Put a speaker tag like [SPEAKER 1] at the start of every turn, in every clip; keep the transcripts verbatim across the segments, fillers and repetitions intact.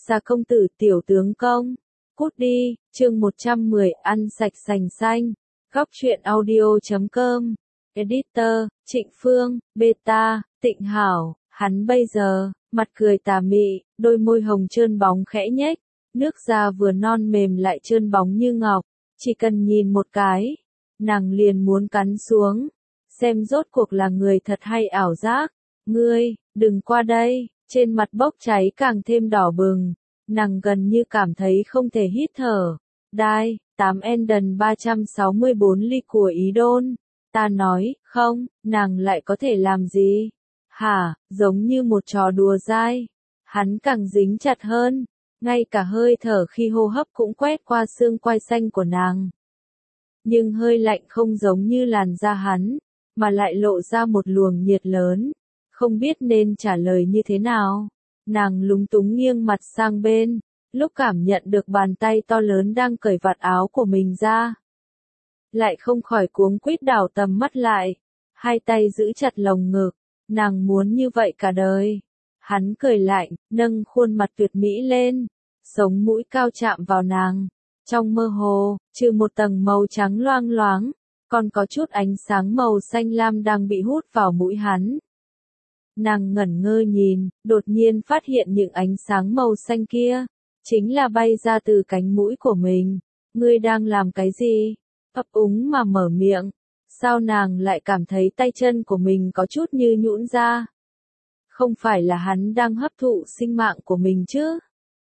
[SPEAKER 1] Gia công tử tiểu tướng công. Cút đi, chương một trăm mười ăn sạch sành xanh. Góc truyện audio chấm com. Editor, Trịnh Phương, Beta, Tịnh Hảo. Hắn bây giờ, mặt cười tà mị, đôi môi hồng trơn bóng khẽ nhếch. Nước da vừa non mềm lại trơn bóng như ngọc. Chỉ cần nhìn một cái, nàng liền muốn cắn xuống. Xem rốt cuộc là người thật hay ảo giác. Ngươi, đừng qua đây. Trên mặt bốc cháy càng thêm đỏ bừng. Nàng gần như cảm thấy không thể hít thở. Đai, tám Enden ba trăm sáu mươi bốn ly của ý đôn. Ta nói, không, nàng lại có thể làm gì? Hả, giống như một trò đùa dai. Hắn càng dính chặt hơn. Ngay cả hơi thở khi hô hấp cũng quét qua xương quai xanh của nàng. Nhưng hơi lạnh không giống như làn da hắn, mà lại lộ ra một luồng nhiệt lớn. Không biết nên trả lời như thế nào. Nàng lúng túng nghiêng mặt sang bên, lúc cảm nhận được bàn tay to lớn đang cởi vạt áo của mình ra. Lại không khỏi cuống quýt đảo tầm mắt lại, hai tay giữ chặt lồng ngực, nàng muốn như vậy cả đời. Hắn cười lạnh, nâng khuôn mặt tuyệt mỹ lên, sống mũi cao chạm vào nàng. Trong mơ hồ, trừ một tầng màu trắng loang loáng, còn có chút ánh sáng màu xanh lam đang bị hút vào mũi hắn. Nàng ngẩn ngơ nhìn, đột nhiên phát hiện những ánh sáng màu xanh kia, chính là bay ra từ cánh mũi của mình. Ngươi đang làm cái gì? Ấp úng mà mở miệng. Sao nàng lại cảm thấy tay chân của mình có chút như nhũn ra? Không phải là hắn đang hấp thụ sinh mạng của mình chứ?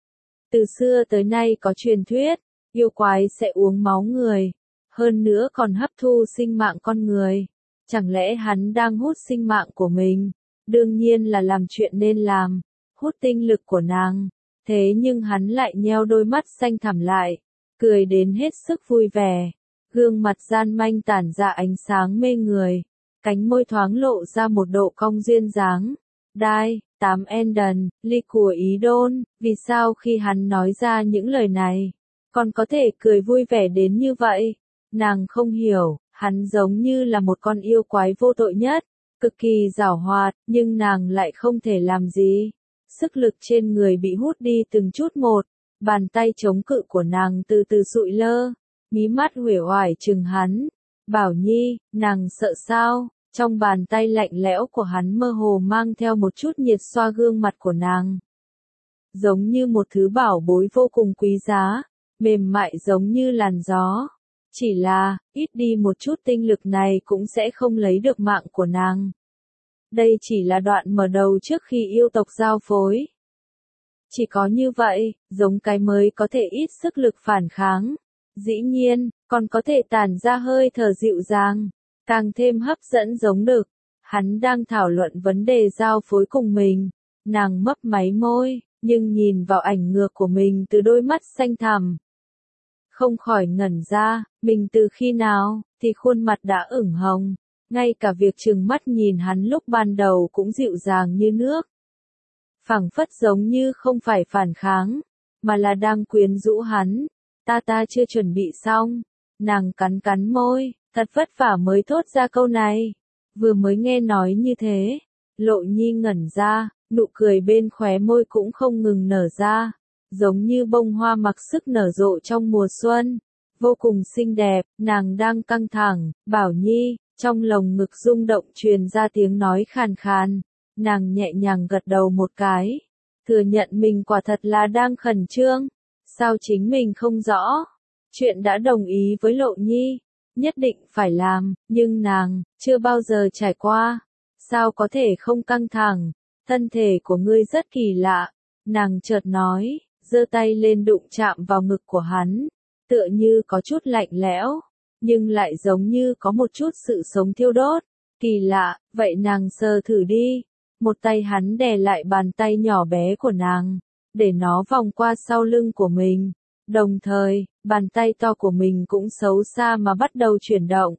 [SPEAKER 1] Từ xưa tới nay có truyền thuyết, yêu quái sẽ uống máu người, hơn nữa còn hấp thu sinh mạng con người. Chẳng lẽ hắn đang hút sinh mạng của mình? Đương nhiên là làm chuyện nên làm, hút tinh lực của nàng. Thế nhưng hắn lại nheo đôi mắt xanh thẳm lại, cười đến hết sức vui vẻ. Gương mặt gian manh tản ra ánh sáng mê người, cánh môi thoáng lộ ra một độ cong duyên dáng. Đai, tám Enden, ly của ý đôn, vì sao khi hắn nói ra những lời này, còn có thể cười vui vẻ đến như vậy? Nàng không hiểu, hắn giống như là một con yêu quái vô tội nhất. Cực kỳ giảo hoạt, nhưng nàng lại không thể làm gì. Sức lực trên người bị hút đi từng chút một, bàn tay chống cự của nàng từ từ sụi lơ, mí mắt uể oải chừng hắn. Bảo Nhi, nàng sợ sao? Trong bàn tay lạnh lẽo của hắn mơ hồ mang theo một chút nhiệt xoa gương mặt của nàng. Giống như một thứ bảo bối vô cùng quý giá, mềm mại giống như làn gió. Chỉ là, ít đi một chút tinh lực này cũng sẽ không lấy được mạng của nàng. Đây chỉ là đoạn mở đầu trước khi yêu tộc giao phối. Chỉ có như vậy, giống cái mới có thể ít sức lực phản kháng. Dĩ nhiên, còn có thể tản ra hơi thở dịu dàng, càng thêm hấp dẫn giống đực. Hắn đang thảo luận vấn đề giao phối cùng mình. Nàng mấp máy môi, nhưng nhìn vào ảnh ngược của mình từ đôi mắt xanh thẳm. Không khỏi ngẩn ra, mình từ khi nào, thì khuôn mặt đã ửng hồng. Ngay cả việc trừng mắt nhìn hắn lúc ban đầu cũng dịu dàng như nước. Phảng phất giống như không phải phản kháng, mà là đang quyến rũ hắn. Ta ta chưa chuẩn bị xong. Nàng cắn cắn môi, thật vất vả mới thốt ra câu này. Vừa mới nghe nói như thế, Lộ Nhi ngẩn ra, nụ cười bên khóe môi cũng không ngừng nở ra. Giống như bông hoa mặc sức nở rộ trong mùa xuân. Vô cùng xinh đẹp, nàng đang căng thẳng. Bảo Nhi, trong lồng ngực rung động truyền ra tiếng nói khàn khàn. Nàng nhẹ nhàng gật đầu một cái. Thừa nhận mình quả thật là đang khẩn trương. Sao chính mình không rõ? Chuyện đã đồng ý với Lộ Nhi, nhất định phải làm, nhưng nàng, chưa bao giờ trải qua. Sao có thể không căng thẳng? Thân thể của ngươi rất kỳ lạ. Nàng chợt nói, giơ tay lên đụng chạm vào ngực của hắn. Tựa như có chút lạnh lẽo, nhưng lại giống như có một chút sự sống thiêu đốt. Kỳ lạ, vậy nàng sờ thử đi. Một tay hắn đè lại bàn tay nhỏ bé của nàng, để nó vòng qua sau lưng của mình. Đồng thời, bàn tay to của mình cũng xấu xa mà bắt đầu chuyển động.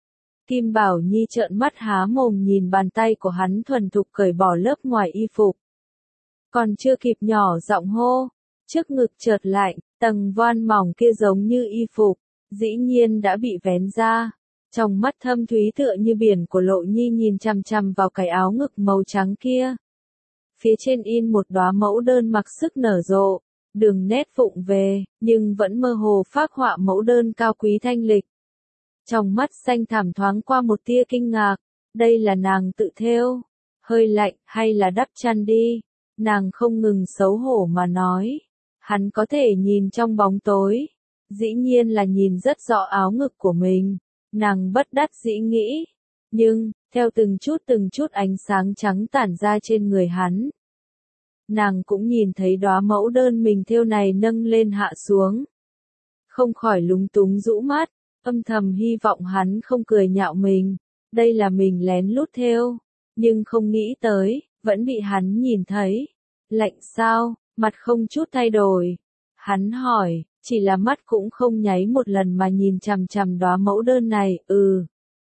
[SPEAKER 1] Kim Bảo Nhi trợn mắt há mồm nhìn bàn tay của hắn thuần thục cởi bỏ lớp ngoài y phục. Còn chưa kịp nhỏ giọng hô, trước ngực chợt lạnh, tầng voan mỏng kia giống như y phục, dĩ nhiên đã bị vén ra. Trong mắt thâm thúy tựa như biển của Lộ Nhi nhìn chằm chằm vào cái áo ngực màu trắng kia. Phía trên in một đóa mẫu đơn mặc sức nở rộ, đường nét vụng về, nhưng vẫn mơ hồ phác họa mẫu đơn cao quý thanh lịch. Trong mắt xanh thẳm thoáng qua một tia kinh ngạc, đây là nàng tự thêu, hơi lạnh hay là đắp chăn đi, nàng không ngừng xấu hổ mà nói. Hắn có thể nhìn trong bóng tối, dĩ nhiên là nhìn rất rõ áo ngực của mình, nàng bất đắc dĩ nghĩ, nhưng, theo từng chút từng chút ánh sáng trắng tản ra trên người hắn, nàng cũng nhìn thấy đóa mẫu đơn mình thêu này nâng lên hạ xuống. Không khỏi lúng túng rũ mắt, âm thầm hy vọng hắn không cười nhạo mình, đây là mình lén lút thêu, nhưng không nghĩ tới, vẫn bị hắn nhìn thấy. Lạnh sao, mặt không chút thay đổi. Hắn hỏi, chỉ là mắt cũng không nháy một lần mà nhìn chằm chằm đóa mẫu đơn này, ừ.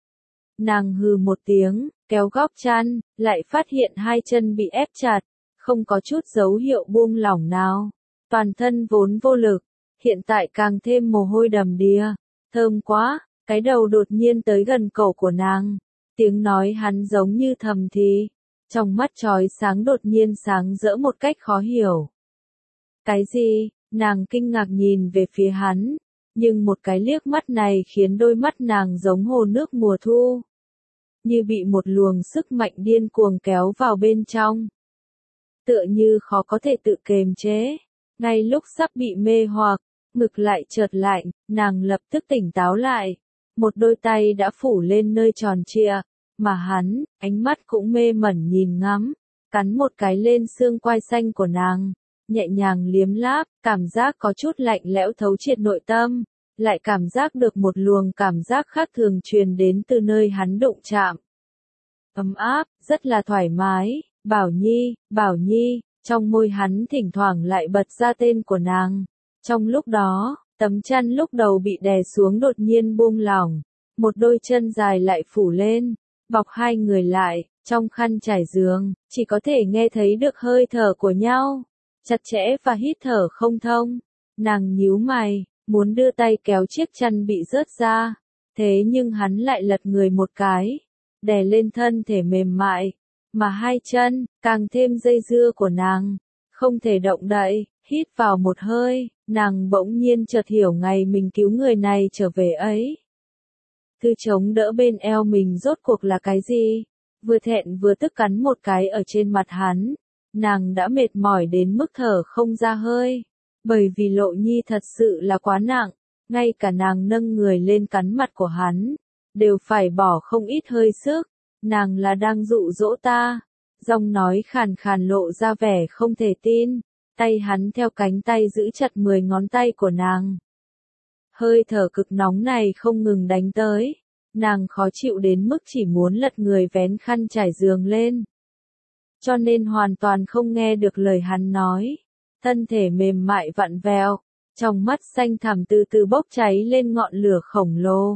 [SPEAKER 1] Nàng hừ một tiếng, kéo góc chăn, lại phát hiện hai chân bị ép chặt, không có chút dấu hiệu buông lỏng nào. Toàn thân vốn vô lực, hiện tại càng thêm mồ hôi đầm đìa, thơm quá, cái đầu đột nhiên tới gần cổ của nàng. Tiếng nói hắn giống như thầm thì, trong mắt chói sáng đột nhiên sáng rỡ một cách khó hiểu. Cái gì? Nàng kinh ngạc nhìn về phía hắn, nhưng một cái liếc mắt này khiến đôi mắt nàng giống hồ nước mùa thu, như bị một luồng sức mạnh điên cuồng kéo vào bên trong. Tựa như khó có thể tự kiềm chế, ngay lúc sắp bị mê hoặc, ngực lại chợt lạnh, nàng lập tức tỉnh táo lại. Một đôi tay đã phủ lên nơi tròn trịa, mà hắn, ánh mắt cũng mê mẩn nhìn ngắm, cắn một cái lên xương quai xanh của nàng, nhẹ nhàng liếm láp, cảm giác có chút lạnh lẽo thấu triệt nội tâm, lại cảm giác được một luồng cảm giác khác thường truyền đến từ nơi hắn đụng chạm. Ấm áp, rất là thoải mái, Bảo Nhi, Bảo Nhi, trong môi hắn thỉnh thoảng lại bật ra tên của nàng. Trong lúc đó, tấm chăn lúc đầu bị đè xuống đột nhiên buông lỏng, một đôi chân dài lại phủ lên, bọc hai người lại, trong khăn trải giường, chỉ có thể nghe thấy được hơi thở của nhau, chặt chẽ và hít thở không thông. Nàng nhíu mày, muốn đưa tay kéo chiếc chăn bị rớt ra, thế nhưng hắn lại lật người một cái, đè lên thân thể mềm mại, mà hai chân, càng thêm dây dưa của nàng, không thể động đậy. Hít vào một hơi, nàng bỗng nhiên chợt hiểu ngày mình cứu người này trở về ấy. Thứ chống đỡ bên eo mình rốt cuộc là cái gì? Vừa thẹn vừa tức cắn một cái ở trên mặt hắn. Nàng đã mệt mỏi đến mức thở không ra hơi. Bởi vì Lộ Nhi thật sự là quá nặng. Ngay cả nàng nâng người lên cắn mặt của hắn, đều phải bỏ không ít hơi sức. Nàng là đang dụ dỗ ta. Giọng nói khàn khàn lộ ra vẻ không thể tin. Tay hắn theo cánh tay giữ chặt mười ngón tay của nàng. Hơi thở cực nóng này không ngừng đánh tới. Nàng khó chịu đến mức chỉ muốn lật người vén khăn trải giường lên. Cho nên hoàn toàn không nghe được lời hắn nói. Thân thể mềm mại vặn vẹo, trong mắt xanh thẳm từ từ bốc cháy lên ngọn lửa khổng lồ.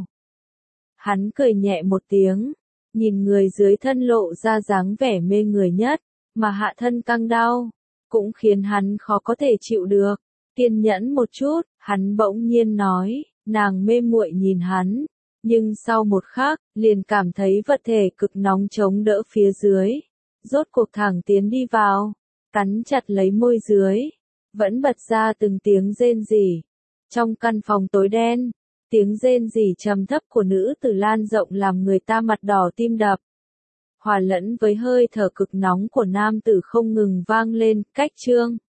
[SPEAKER 1] Hắn cười nhẹ một tiếng, nhìn người dưới thân lộ ra dáng vẻ mê người nhất, mà hạ thân căng đau, cũng khiến hắn khó có thể chịu được. Kiên nhẫn một chút, hắn bỗng nhiên nói, nàng mê muội nhìn hắn, nhưng sau một khắc, liền cảm thấy vật thể cực nóng chống đỡ phía dưới, rốt cuộc thẳng tiến đi vào, cắn chặt lấy môi dưới, vẫn bật ra từng tiếng rên rỉ. Trong căn phòng tối đen, tiếng rên rỉ trầm thấp của nữ tử lan rộng làm người ta mặt đỏ tim đập. Hòa lẫn với hơi thở cực nóng của nam tử không ngừng vang lên, cách chương.